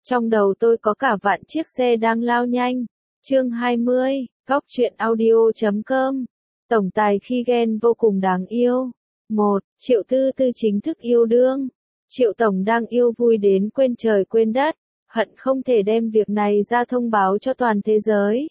Trong đầu tôi có cả vạn chiếc xe đang lao nhanh. Chương 20, Góc truyện audio.com. Tổng tài khi ghen vô cùng đáng yêu. 1. Triệu Tư Tư chính thức yêu đương. Triệu Tổng đang yêu vui đến quên trời quên đất, hận không thể đem việc này ra thông báo cho toàn thế giới.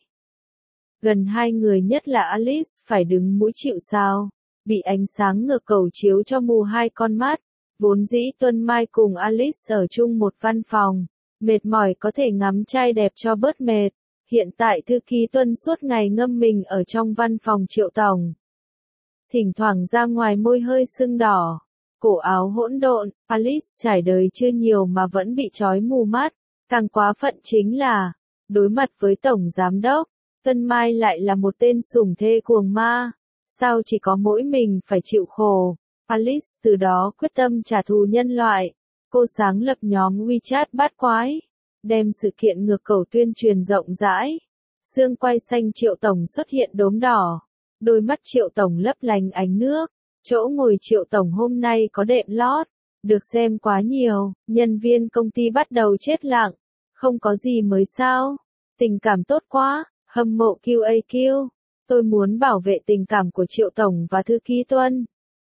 Gần hai người nhất là Alice phải đứng mũi chịu sào, bị ánh sáng ngược cầu chiếu cho mù hai con mắt. Vốn dĩ Tuân Mai cùng Alice ở chung một văn phòng, mệt mỏi có thể ngắm trai đẹp cho bớt mệt. Hiện tại thư ký Tuân suốt ngày ngâm mình ở trong văn phòng Triệu Tổng. Thỉnh thoảng ra ngoài môi hơi sưng đỏ, cổ áo hỗn độn, Alice trải đời chưa nhiều mà vẫn bị trói mù mắt. Càng quá phận chính là, đối mặt với Tổng Giám Đốc, Tuân Mai lại là một tên sủng thê cuồng ma. Sao chỉ có mỗi mình phải chịu khổ? Alice từ đó quyết tâm trả thù nhân loại. Cô sáng lập nhóm WeChat bát quái, đem sự kiện ngược cầu tuyên truyền rộng rãi. Xương quai xanh Triệu Tổng xuất hiện đốm đỏ, đôi mắt Triệu Tổng lấp lánh ánh nước. Chỗ ngồi Triệu Tổng hôm nay có đệm lót, được xem quá nhiều, nhân viên công ty bắt đầu chết lặng. Không có gì mới sao? Tình cảm tốt quá, hâm mộ QAQ. Tôi muốn bảo vệ tình cảm của Triệu Tổng và thư ký Tuân.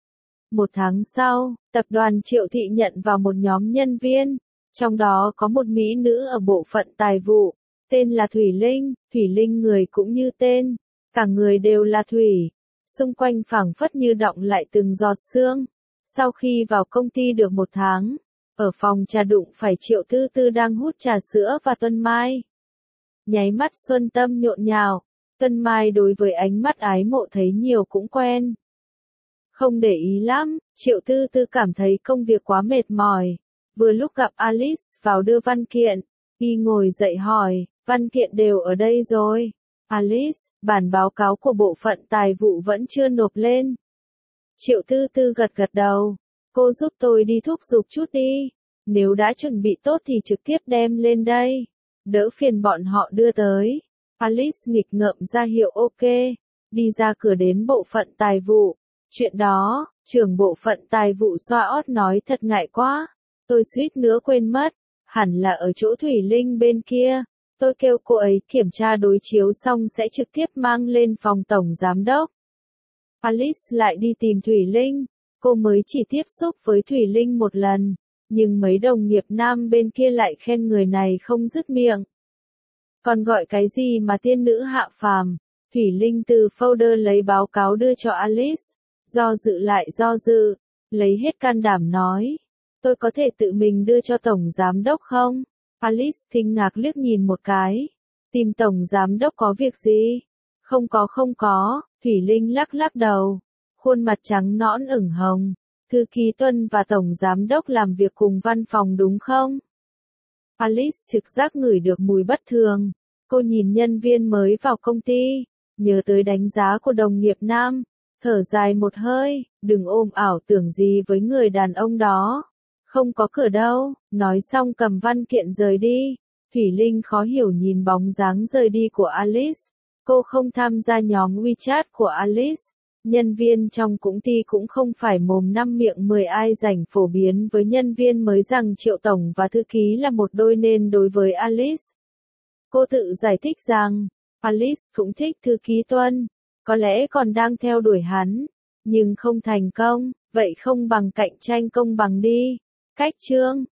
Một tháng sau, tập đoàn Triệu Thị nhận vào một nhóm nhân viên, trong đó có một mỹ nữ ở bộ phận tài vụ, tên là Thủy Linh. Thủy Linh người cũng như tên, cả người đều là thủy, xung quanh phảng phất như đọng lại từng giọt sương. Sau khi vào công ty được một tháng, ở phòng trà đụng phải Triệu Tư Tư đang hút trà sữa và Tuân Mai. Nháy mắt xuân tâm nhộn nhạo, Tuân Mai đối với ánh mắt ái mộ thấy nhiều cũng quen. Không để ý lắm, Triệu Tư Tư cảm thấy công việc quá mệt mỏi. Vừa lúc gặp Alice vào đưa văn kiện, y ngồi dậy hỏi, văn kiện đều ở đây rồi. Alice, bản báo cáo của bộ phận tài vụ vẫn chưa nộp lên. Triệu Tư Tư gật gật đầu, cô giúp tôi đi thúc giục chút đi. Nếu đã chuẩn bị tốt thì trực tiếp đem lên đây, đỡ phiền bọn họ đưa tới. Alice nghịch ngợm ra hiệu ok, đi ra cửa đến bộ phận tài vụ. Chuyện đó, trưởng bộ phận tài vụ xoa ót nói thật ngại quá. Tôi suýt nữa quên mất, hẳn là ở chỗ Thủy Linh bên kia. Tôi kêu cô ấy kiểm tra đối chiếu xong sẽ trực tiếp mang lên phòng tổng giám đốc. Alice lại đi tìm Thủy Linh, cô mới chỉ tiếp xúc với Thủy Linh một lần, nhưng mấy đồng nghiệp nam bên kia lại khen người này không dứt miệng. Còn gọi cái gì mà tiên nữ hạ phàm? Thủy Linh từ folder lấy báo cáo đưa cho Alice, do dự lại do dự, lấy hết can đảm nói, tôi có thể tự mình đưa cho tổng giám đốc không? Alice kinh ngạc liếc nhìn một cái, tìm tổng giám đốc có việc gì? Không có, Thủy Linh lắc lắc đầu, khuôn mặt trắng nõn ửng hồng. Thư ký Tuân và tổng giám đốc làm việc cùng văn phòng đúng không? Alice trực giác ngửi được mùi bất thường. Cô nhìn nhân viên mới vào công ty, nhớ tới đánh giá của đồng nghiệp nam, thở dài một hơi, đừng ôm ảo tưởng gì với người đàn ông đó. Không có cửa đâu, nói xong cầm văn kiện rời đi. Thủy Linh khó hiểu nhìn bóng dáng rời đi của Alice. Cô không tham gia nhóm WeChat của Alice. Nhân viên trong công ty cũng không phải mồm năm miệng 10 ai rảnh phổ biến với nhân viên mới rằng Triệu Tổng và thư ký là một đôi nên đối với Alice. Cô tự giải thích rằng, Alice cũng thích thư ký Tuân, có lẽ còn đang theo đuổi hắn, nhưng không thành công, vậy không bằng cạnh tranh công bằng đi. Cách chương,